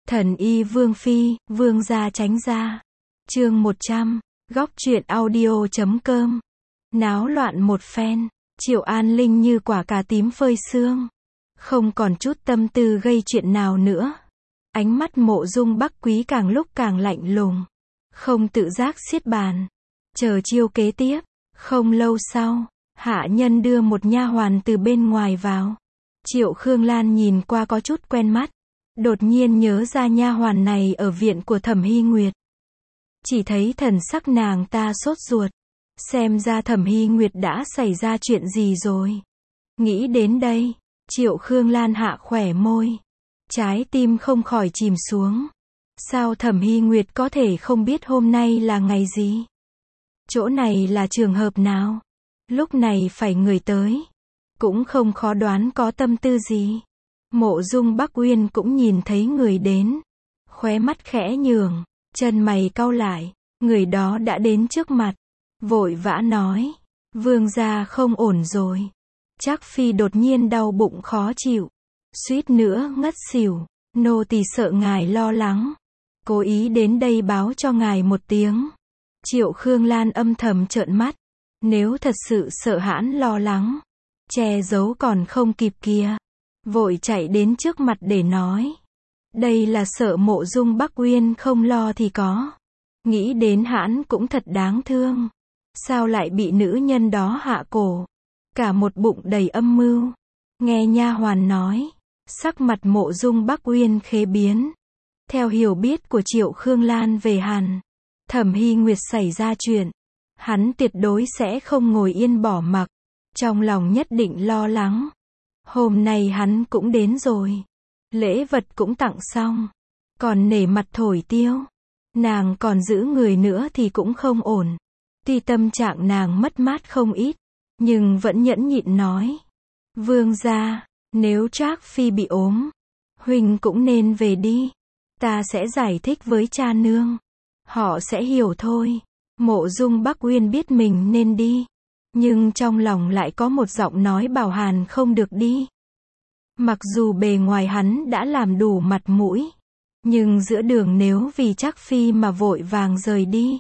Thần y Vương Phi, Vương gia tránh ra. Chương 100, góc truyện audio.com. Náo loạn một phen, Triệu An Linh như quả cà tím phơi sương. Không còn chút tâm tư gây chuyện nào nữa. Ánh mắt Mộ Dung Bắc Quý càng lúc càng lạnh lùng. Không tự giác siết bàn. Chờ chiêu kế tiếp. Không lâu sau, hạ nhân đưa một nha hoàn từ bên ngoài vào. Triệu Khương Lan nhìn qua có chút quen mắt. Đột nhiên nhớ ra nha hoàn này ở viện của Thẩm Hy Nguyệt. Chỉ thấy thần sắc nàng ta sốt ruột. Xem ra Thẩm Hy Nguyệt đã xảy ra chuyện gì rồi. Nghĩ đến đây, Triệu Khương Lan hạ khỏe môi. Trái tim không khỏi chìm xuống. Sao Thẩm Hy Nguyệt có thể không biết hôm nay là ngày gì? Chỗ này là trường hợp nào? Lúc này phải người tới. Cũng không khó đoán có tâm tư gì. Mộ Dung Bắc Uyên cũng nhìn thấy người đến. Khóe mắt khẽ nhường, chân mày cau lại. Người đó đã đến trước mặt. Vội vã nói. Vương gia không ổn rồi. Trác Phi đột nhiên đau bụng khó chịu. Suýt nữa ngất xỉu. Nô tỳ sợ ngài lo lắng. Cố ý đến đây báo cho ngài một tiếng. Triệu Khương Lan âm thầm trợn mắt. Nếu thật sự sợ hãn lo lắng, che giấu còn không kịp kìa. Vội chạy đến trước mặt để nói. Đây là sợ Mộ Dung Bắc Uyên không lo thì có. Nghĩ đến hãn cũng thật đáng thương. Sao lại bị nữ nhân đó hạ cổ? Cả một bụng đầy âm mưu. Nghe nha hoàn nói, sắc mặt Mộ Dung Bắc Uyên khẽ biến. Theo hiểu biết của Triệu Khương Lan về Hàn Thẩm Hy Nguyệt xảy ra chuyện, hắn tuyệt đối sẽ không ngồi yên bỏ mặc. Trong lòng nhất định lo lắng. Hôm nay hắn cũng đến rồi. Lễ vật cũng tặng xong. Còn nể mặt thổi tiêu. Nàng còn giữ người nữa thì cũng không ổn. Tuy tâm trạng nàng mất mát không ít, nhưng vẫn nhẫn nhịn nói. Vương gia, nếu Trác Phi bị ốm, huynh cũng nên về đi. Ta sẽ giải thích với cha nương. Họ sẽ hiểu thôi. Mộ Dung Bắc Uyên biết mình nên đi. Nhưng trong lòng lại có một giọng nói bảo Hàn không được đi. Mặc dù bề ngoài hắn đã làm đủ mặt mũi. Nhưng giữa đường nếu vì Trác Phi mà vội vàng rời đi.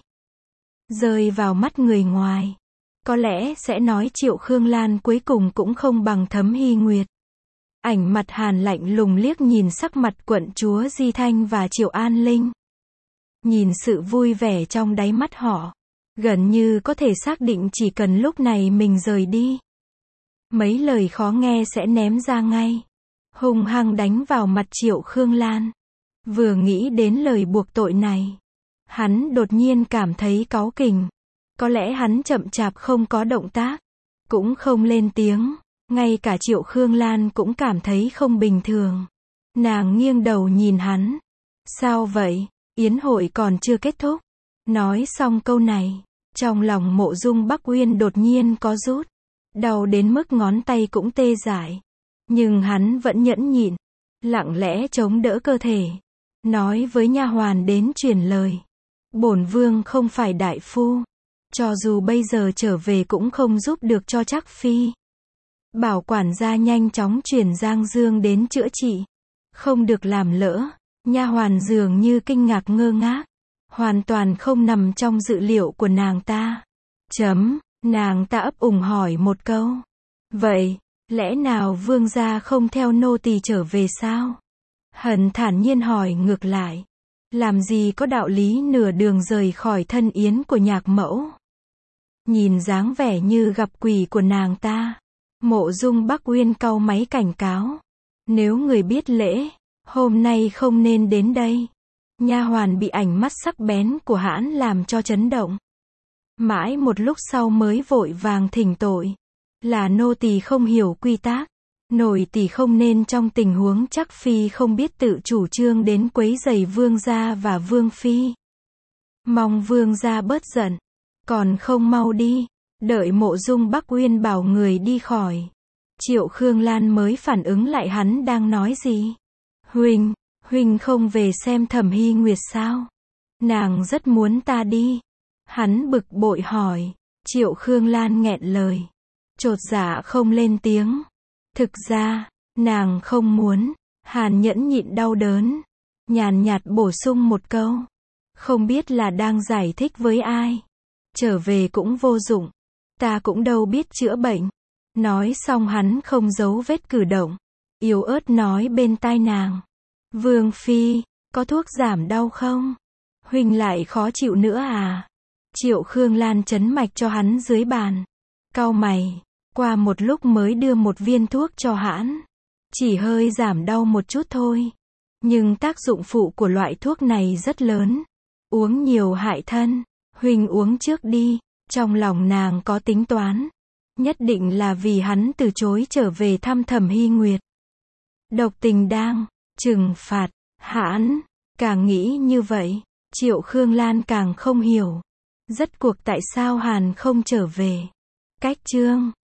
Rơi vào mắt người ngoài. Có lẽ sẽ nói Triệu Khương Lan cuối cùng cũng không bằng Thẩm Hy Nguyệt. Ảnh mặt Hàn lạnh lùng liếc nhìn sắc mặt quận chúa Di Thanh và Triệu An Linh. Nhìn sự vui vẻ trong đáy mắt họ. Gần như có thể xác định chỉ cần lúc này mình rời đi. Mấy lời khó nghe sẽ ném ra ngay. Hung hăng đánh vào mặt Triệu Khương Lan. Vừa nghĩ đến lời buộc tội này. Hắn đột nhiên cảm thấy cáu kỉnh. Có lẽ hắn chậm chạp không có động tác. Cũng không lên tiếng. Ngay cả Triệu Khương Lan cũng cảm thấy không bình thường. Nàng nghiêng đầu nhìn hắn. Sao vậy? Yến hội còn chưa kết thúc. Nói xong câu này. Trong lòng Mộ Dung Bắc Uyên đột nhiên có rút. Đau đến mức ngón tay cũng tê dại. Nhưng hắn vẫn nhẫn nhịn. Lặng lẽ chống đỡ cơ thể. Nói với nha hoàn đến truyền lời. Bổn vương không phải đại phu. Cho dù bây giờ trở về cũng không giúp được cho Trác Phi. Bảo quản gia nhanh chóng chuyển Giang Dương đến chữa trị. Không được làm lỡ. Nha hoàn dường như kinh ngạc ngơ ngác. Hoàn toàn không nằm trong dự liệu của nàng ta. Nàng ta ấp úng hỏi một câu. Vậy, lẽ nào vương gia không theo nô tỳ trở về sao? Hần thản nhiên hỏi ngược lại. Làm gì có đạo lý nửa đường rời khỏi thân yến của nhạc mẫu? Nhìn dáng vẻ như gặp quỷ của nàng ta. Mộ Dung Bắc Uyên cau máy cảnh cáo. Nếu người biết lễ, hôm nay không nên đến đây. Nha hoàn bị ánh mắt sắc bén của hãn làm cho chấn động. Mãi một lúc sau mới vội vàng thỉnh tội. Là nô tỳ không hiểu quy tắc. Nổi tỳ không nên trong tình huống Trác Phi không biết tự chủ trương đến quấy rầy vương gia và vương phi. Mong vương gia bớt giận. Còn không mau đi. Đợi Mộ Dung Bắc Uyên bảo người đi khỏi. Triệu Khương Lan mới phản ứng lại hắn đang nói gì. Huynh không về xem Thẩm Hy Nguyệt sao? Nàng rất muốn ta đi. Hắn bực bội hỏi. Triệu Khương Lan nghẹn lời. Chột dạ không lên tiếng. Thực ra, nàng không muốn. Hàn nhẫn nhịn đau đớn. nhàn nhạt bổ sung một câu. Không biết là đang giải thích với ai. Trở về cũng vô dụng. Ta cũng đâu biết chữa bệnh. Nói xong hắn không giấu vết cử động. Yếu ớt nói bên tai nàng. Vương phi, có thuốc giảm đau không? Huynh lại khó chịu nữa à? Triệu Khương Lan chấn mạch cho hắn dưới bàn. Cau mày. Qua một lúc mới đưa một viên thuốc cho hắn. Chỉ hơi giảm đau một chút thôi. Nhưng tác dụng phụ của loại thuốc này rất lớn. Uống nhiều hại thân. Huynh uống trước đi. Trong lòng nàng có tính toán. Nhất định là vì hắn từ chối trở về thăm Thẩm Hy Nguyệt. Độc tình đang trừng phạt hắn. Càng nghĩ như vậy, Triệu Khương Lan càng không hiểu. Rốt cuộc tại sao Hàn không trở về. Cách chương